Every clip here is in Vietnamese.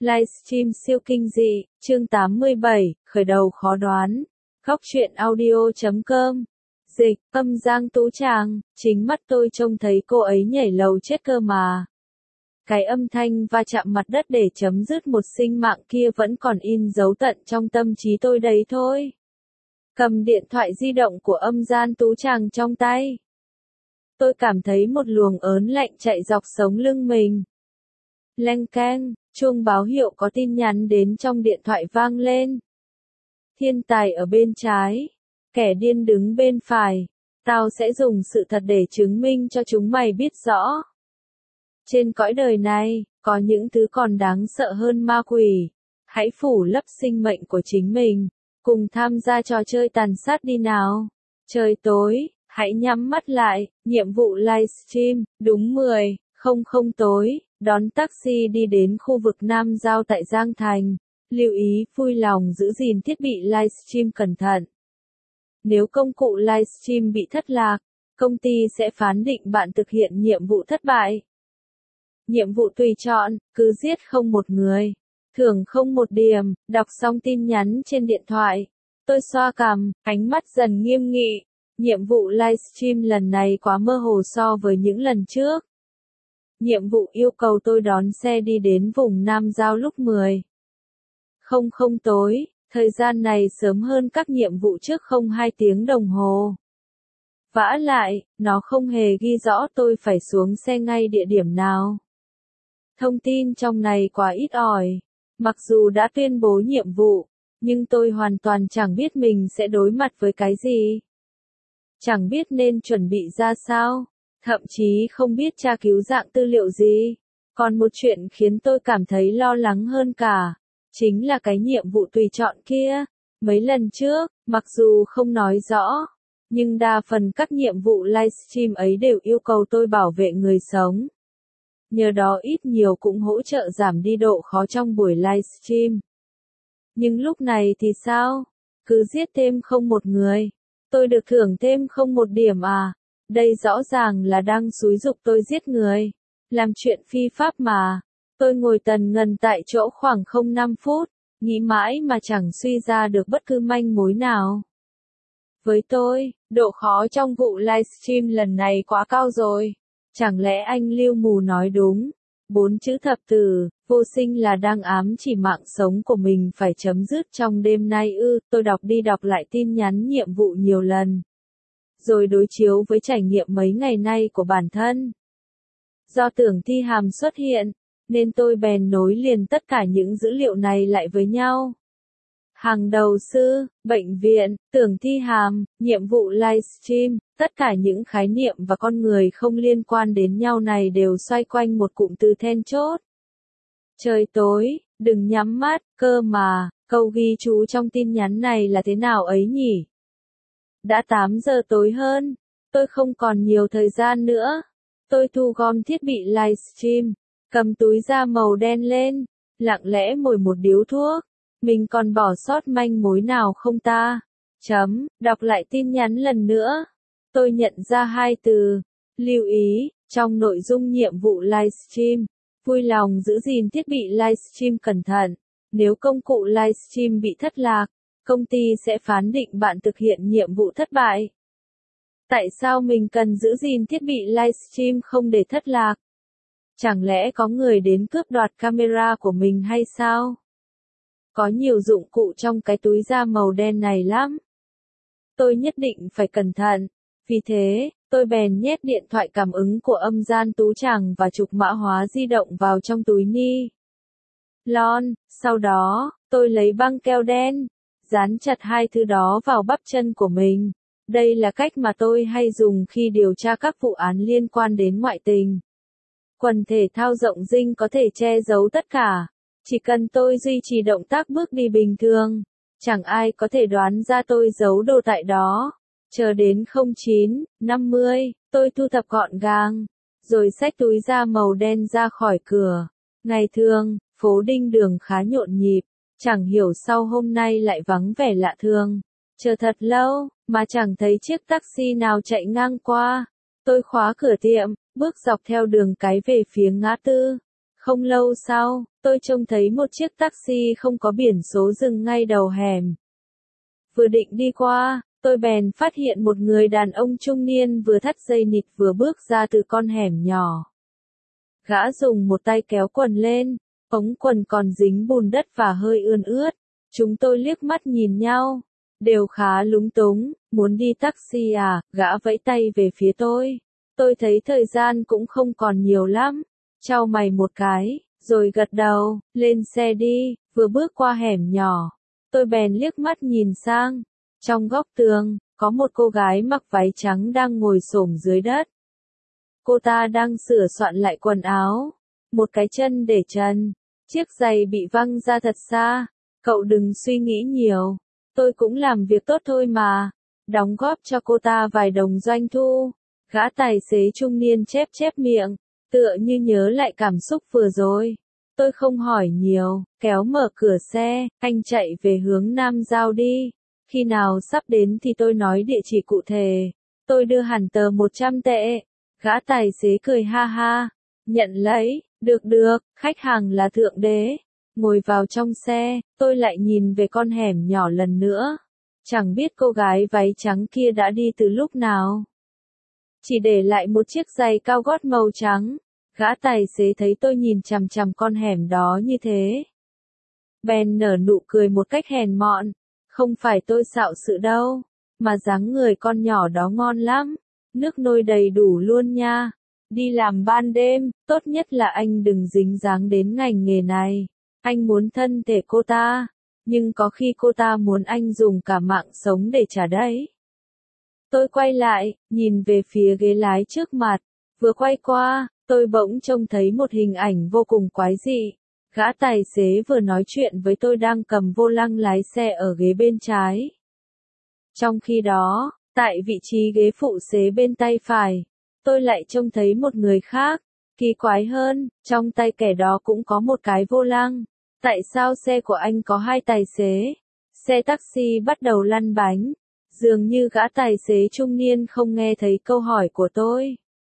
Livestream siêu kinh dị, chương 87, khởi đầu khó đoán. Góc truyện audio.com. Dịch, âm Giang Tú Tràng, chính mắt tôi trông thấy cô ấy nhảy lầu chết cơ mà. Cái âm thanh va chạm mặt đất để chấm dứt một sinh mạng kia vẫn còn in dấu tận trong tâm trí tôi đấy thôi. Cầm điện thoại di động của âm Giang Tú Tràng trong tay. Tôi cảm thấy một luồng ớn lạnh chạy dọc sống lưng mình. Leng keng, chuông báo hiệu có tin nhắn đến trong điện thoại vang lên. Thiên tài ở bên trái, kẻ điên đứng bên phải. Tao sẽ dùng sự thật để chứng minh cho chúng mày biết rõ. Trên cõi đời này, có những thứ còn đáng sợ hơn ma quỷ. Hãy phủ lấp sinh mệnh của chính mình, cùng tham gia trò chơi tàn sát đi nào. Trời tối, hãy nhắm mắt lại, nhiệm vụ livestream, đúng 10:00 tối, đón taxi đi đến khu vực Nam Giao tại Giang Thành. Lưu ý vui lòng giữ gìn thiết bị livestream cẩn thận. Nếu công cụ livestream bị thất lạc, công ty sẽ phán định bạn thực hiện nhiệm vụ thất bại. Nhiệm vụ tùy chọn, cứ giết không một người, thưởng không một điểm. Đọc xong tin nhắn trên điện thoại, tôi xoa cằm, ánh mắt dần nghiêm nghị. Nhiệm vụ livestream lần này quá mơ hồ so với những lần trước. Nhiệm vụ yêu cầu tôi đón xe đi đến vùng Nam Giao lúc 10:00 tối, thời gian này sớm hơn các nhiệm vụ trước 2 tiếng đồng hồ. Vả lại, nó không hề ghi rõ tôi phải xuống xe ngay địa điểm nào. Thông tin trong này quá ít ỏi. Mặc dù đã tuyên bố nhiệm vụ, nhưng tôi hoàn toàn chẳng biết mình sẽ đối mặt với cái gì. Chẳng biết nên chuẩn bị ra sao, thậm chí không biết tra cứu dạng tư liệu gì. Còn một chuyện khiến tôi cảm thấy lo lắng hơn cả, chính là cái nhiệm vụ tùy chọn kia. Mấy lần trước, mặc dù không nói rõ, nhưng đa phần các nhiệm vụ livestream ấy đều yêu cầu tôi bảo vệ người sống. Nhờ đó ít nhiều cũng hỗ trợ giảm đi độ khó trong buổi livestream. Nhưng lúc này thì sao? Cứ giết thêm không một người, tôi được thưởng thêm không một điểm à? Đây rõ ràng là đang xúi giục tôi giết người. Làm chuyện phi pháp mà. Tôi ngồi tần ngần tại chỗ khoảng 5 phút, nghĩ mãi mà chẳng suy ra được bất cứ manh mối nào. Với tôi, độ khó trong vụ livestream lần này quá cao rồi. Chẳng lẽ anh Lưu Mù nói đúng? 4 chữ thập tử, vô sinh là đang ám chỉ mạng sống của mình phải chấm dứt trong đêm nay ư? Tôi đọc đi đọc lại tin nhắn nhiệm vụ nhiều lần, rồi đối chiếu với trải nghiệm mấy ngày nay của bản thân. Do tưởng thi hàm xuất hiện, nên tôi bèn nối liền tất cả những dữ liệu này lại với nhau. Hàng đầu sư, bệnh viện, tưởng thi hàm, nhiệm vụ livestream, tất cả những khái niệm và con người không liên quan đến nhau này đều xoay quanh một cụm từ then chốt. Trời tối, đừng nhắm mắt, cơ mà, câu ghi chú trong tin nhắn này là thế nào ấy nhỉ? Đã 8 giờ tối hơn, tôi không còn nhiều thời gian nữa. Tôi thu gom thiết bị livestream, cầm túi da màu đen lên, lặng lẽ mồi một điếu thuốc. Mình còn bỏ sót manh mối nào không ta? Đọc lại tin nhắn lần nữa. Tôi nhận ra 2 từ. Lưu ý, trong nội dung nhiệm vụ livestream, vui lòng giữ gìn thiết bị livestream cẩn thận. Nếu công cụ livestream bị thất lạc, công ty sẽ phán định bạn thực hiện nhiệm vụ thất bại. Tại sao mình cần giữ gìn thiết bị livestream không để thất lạc? Chẳng lẽ có người đến cướp đoạt camera của mình hay sao? Có nhiều dụng cụ trong cái túi da màu đen này lắm. Tôi nhất định phải cẩn thận. Vì thế, tôi bèn nhét điện thoại cảm ứng của âm Giang Tú Tràng và trục mã hóa di động vào trong túi ni lon. Sau đó, tôi lấy băng keo đen, dán chặt 2 thứ đó vào bắp chân của mình. Đây là cách mà tôi hay dùng khi điều tra các vụ án liên quan đến ngoại tình. Quần thể thao rộng rinh có thể che giấu tất cả. Chỉ cần tôi duy trì động tác bước đi bình thường, chẳng ai có thể đoán ra tôi giấu đồ tại đó. Chờ đến 09:50, tôi thu thập gọn gàng, rồi xách túi da màu đen ra khỏi cửa. Ngày thường, phố Đinh Đường khá nhộn nhịp, chẳng hiểu sao hôm nay lại vắng vẻ lạ thường. Chờ thật lâu, mà chẳng thấy chiếc taxi nào chạy ngang qua. Tôi khóa cửa tiệm, bước dọc theo đường cái về phía ngã tư. Không lâu sau, tôi trông thấy một chiếc taxi không có biển số dừng ngay đầu hẻm. Vừa định đi qua, tôi bèn phát hiện một người đàn ông trung niên vừa thắt dây nịt vừa bước ra từ con hẻm nhỏ. Gã dùng một tay kéo quần lên, ống quần còn dính bùn đất và hơi ươn ướt. Chúng tôi liếc mắt nhìn nhau, đều khá lúng túng, muốn đi taxi à, gã vẫy tay về phía tôi. Tôi thấy thời gian cũng không còn nhiều lắm, chau mày một cái, rồi gật đầu, lên xe đi, vừa bước qua hẻm nhỏ. Tôi bèn liếc mắt nhìn sang, trong góc tường, có một cô gái mặc váy trắng đang ngồi xổm dưới đất. Cô ta đang sửa soạn lại quần áo, một cái chân để trần, chiếc giày bị văng ra thật xa. Cậu đừng suy nghĩ nhiều, tôi cũng làm việc tốt thôi mà, đóng góp cho cô ta vài đồng doanh thu. Gã tài xế trung niên chép chép miệng, tựa như nhớ lại cảm xúc vừa rồi. Tôi không hỏi nhiều, kéo mở cửa xe, anh chạy về hướng Nam Giao đi. Khi nào sắp đến thì tôi nói địa chỉ cụ thể. Tôi đưa hẳn tờ 100 tệ. Gã tài xế cười ha ha, nhận lấy, được được, khách hàng là thượng đế. Ngồi vào trong xe, tôi lại nhìn về con hẻm nhỏ lần nữa. Chẳng biết cô gái váy trắng kia đã đi từ lúc nào. Chỉ để lại một chiếc giày cao gót màu trắng. Gã tài xế thấy tôi nhìn chằm chằm con hẻm đó như thế, bèn nở nụ cười một cách hèn mọn. Không phải tôi xạo sự đâu, mà dáng người con nhỏ đó ngon lắm. Nước nôi đầy đủ luôn nha. Đi làm ban đêm, tốt nhất là anh đừng dính dáng đến ngành nghề này. Anh muốn thân thể cô ta, nhưng có khi cô ta muốn anh dùng cả mạng sống để trả đấy. Tôi quay lại, nhìn về phía ghế lái trước mặt. Vừa quay qua, tôi bỗng trông thấy một hình ảnh vô cùng quái dị. Gã tài xế vừa nói chuyện với tôi đang cầm vô lăng lái xe ở ghế bên trái. Trong khi đó, tại vị trí ghế phụ xế bên tay phải, tôi lại trông thấy một người khác. Kỳ quái hơn, trong tay kẻ đó cũng có một cái vô lăng. Tại sao xe của anh có hai tài xế? Xe taxi bắt đầu lăn bánh. Dường như gã tài xế trung niên không nghe thấy câu hỏi của tôi.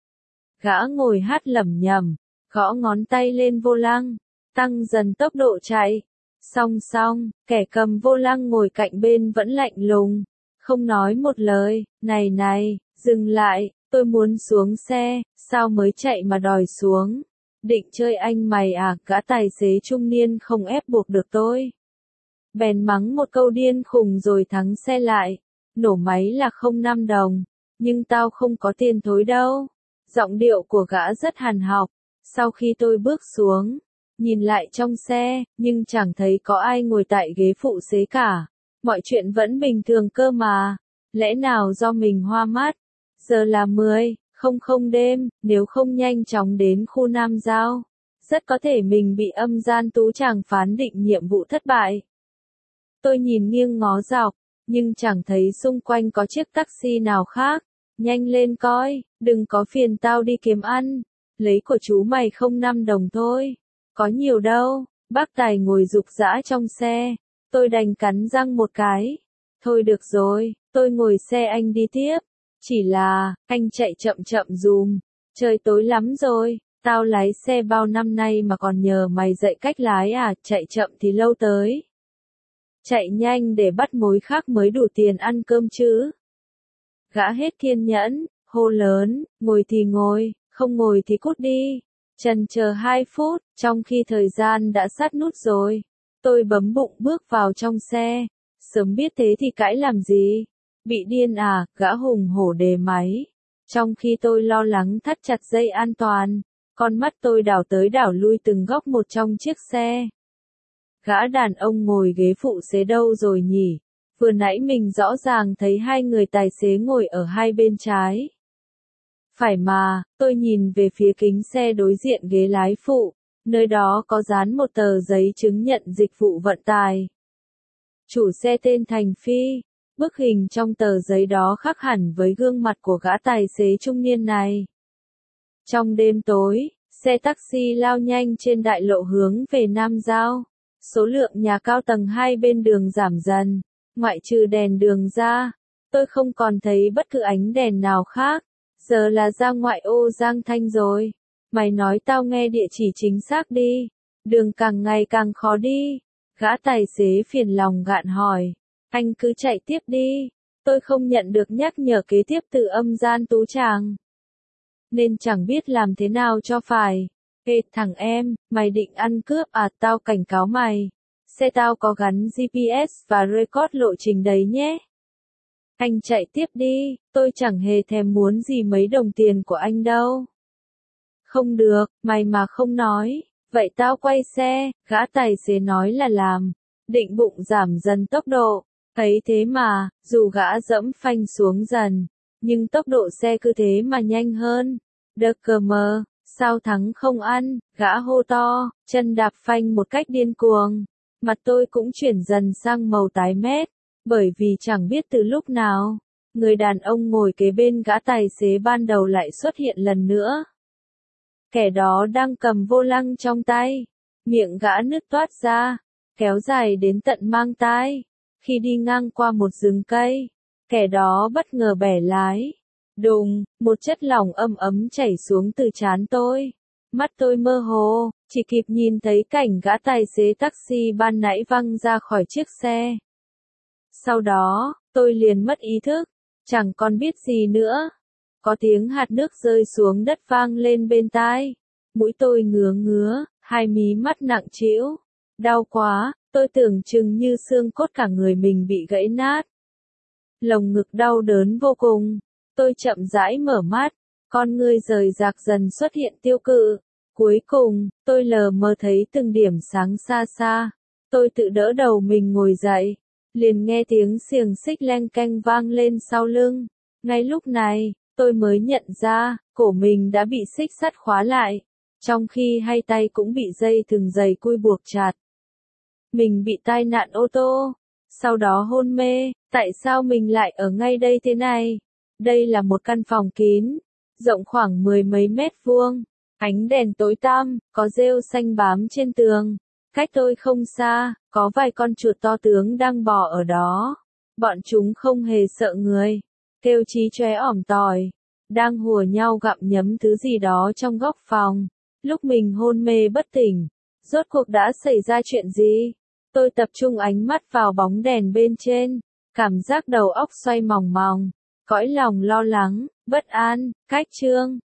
Gã ngồi hát lẩm nhẩm, gõ ngón tay lên vô lăng, tăng dần tốc độ chạy. Song song, kẻ cầm vô lăng ngồi cạnh bên vẫn lạnh lùng, không nói một lời. Này này, dừng lại, tôi muốn xuống xe, sao mới chạy mà đòi xuống? Định chơi anh mày à? Gã tài xế trung niên không ép buộc được tôi. Bèn mắng một câu điên khùng rồi thắng xe lại. Nổ máy là 05 đồng, nhưng tao không có tiền thối đâu. Giọng điệu của gã rất hàn học. Sau khi tôi bước xuống, nhìn lại trong xe, nhưng chẳng thấy có ai ngồi tại ghế phụ xế cả. Mọi chuyện vẫn bình thường cơ mà. Lẽ nào do mình hoa mắt? Giờ là 10:00 đêm, nếu không nhanh chóng đến khu Nam Giao, rất có thể mình bị âm gian tú tràng phán định nhiệm vụ thất bại. Tôi nhìn nghiêng ngó dọc, nhưng chẳng thấy xung quanh có chiếc taxi nào khác. Nhanh lên coi, đừng có phiền tao đi kiếm ăn. Lấy của chú mày 05 đồng thôi. Có nhiều đâu. Bác tài ngồi rục rã trong xe. Tôi đành cắn răng một cái. Thôi được rồi, tôi ngồi xe anh đi tiếp. Chỉ là, anh chạy chậm chậm dùm. Trời tối lắm rồi, tao lái xe bao năm nay mà còn nhờ mày dạy cách lái à, chạy chậm thì lâu tới. Chạy nhanh để bắt mối khác mới đủ tiền ăn cơm chứ. Gã hết kiên nhẫn, hô lớn, ngồi thì ngồi, không ngồi thì cút đi. Chần chờ 2 phút, trong khi thời gian đã sát nút rồi. Tôi bấm bụng bước vào trong xe. Sớm biết thế thì cãi làm gì? Bị điên à? Gã hùng hổ đề máy. Trong khi tôi lo lắng thắt chặt dây an toàn, con mắt tôi đảo tới đảo lui từng góc một trong chiếc xe. Gã đàn ông ngồi ghế phụ xế đâu rồi nhỉ? Vừa nãy mình rõ ràng thấy hai người tài xế ngồi ở hai bên trái. Phải mà, tôi nhìn về phía kính xe đối diện ghế lái phụ, nơi đó có dán một tờ giấy chứng nhận dịch vụ vận tải. Chủ xe tên Thành Phi, bức hình trong tờ giấy đó khác hẳn với gương mặt của gã tài xế trung niên này. Trong đêm tối, xe taxi lao nhanh trên đại lộ hướng về Nam Giao. Số lượng nhà cao tầng hai bên đường giảm dần, ngoại trừ đèn đường ra, tôi không còn thấy bất cứ ánh đèn nào khác. Giờ là ra ngoại ô Giang Thanh rồi. Mày nói tao nghe địa chỉ chính xác đi. Đường càng ngày càng khó đi. Gã tài xế phiền lòng gạn hỏi. Anh cứ chạy tiếp đi. Tôi không nhận được nhắc nhở kế tiếp từ âm gian tú tràng. Nên chẳng biết làm thế nào cho phải. Ê thằng em, mày định ăn cướp à? Tao cảnh cáo mày. Xe tao có gắn GPS và record lộ trình đấy nhé. Anh chạy tiếp đi, tôi chẳng hề thèm muốn gì mấy đồng tiền của anh đâu. Không được, mày mà không nói, vậy tao quay xe, gã tài xế nói là làm, định bụng giảm dần tốc độ. Thấy thế mà, dù gã dẫm phanh xuống dần, nhưng tốc độ xe cứ thế mà nhanh hơn. Đơ cờ mờ, sao thắng không ăn, gã hô to, chân đạp phanh một cách điên cuồng. Mặt tôi cũng chuyển dần sang màu tái mét, bởi vì chẳng biết từ lúc nào, người đàn ông ngồi kế bên gã tài xế ban đầu lại xuất hiện lần nữa. Kẻ đó đang cầm vô lăng trong tay, miệng gã nứt toát ra, kéo dài đến tận mang tai. Khi đi ngang qua một rừng cây, kẻ đó bất ngờ bẻ lái. Đùng, một chất lỏng âm ấm chảy xuống từ trán tôi. Mắt tôi mơ hồ, chỉ kịp nhìn thấy cảnh gã tài xế taxi ban nãy văng ra khỏi chiếc xe. Sau đó, tôi liền mất ý thức, chẳng còn biết gì nữa. Có tiếng hạt nước rơi xuống đất vang lên bên tai. Mũi tôi ngứa ngứa, hai mí mắt nặng trĩu. Đau quá, tôi tưởng chừng như xương cốt cả người mình bị gãy nát. Lồng ngực đau đớn vô cùng. Tôi chậm rãi mở mắt, con ngươi rời rạc dần xuất hiện tiêu cự. Cuối cùng, tôi lờ mờ thấy từng điểm sáng xa xa. Tôi tự đỡ đầu mình ngồi dậy, liền nghe tiếng xiềng xích leng keng vang lên sau lưng. Ngay lúc này, tôi mới nhận ra, cổ mình đã bị xích sắt khóa lại, trong khi hai tay cũng bị dây thừng dày cui buộc chặt. Mình bị tai nạn ô tô, sau đó hôn mê, tại sao mình lại ở ngay đây thế này? Đây là một căn phòng kín, rộng khoảng 10 mấy mét vuông, ánh đèn tối tăm, có rêu xanh bám trên tường. Cách tôi không xa, có vài con chuột to tướng đang bò ở đó. Bọn chúng không hề sợ người, kêu chí chóe ỏm tỏi, đang hùa nhau gặm nhấm thứ gì đó trong góc phòng. Lúc mình hôn mê bất tỉnh, rốt cuộc đã xảy ra chuyện gì? Tôi tập trung ánh mắt vào bóng đèn bên trên, cảm giác đầu óc xoay mòng mòng, cõi lòng lo lắng, bất an, cách chương.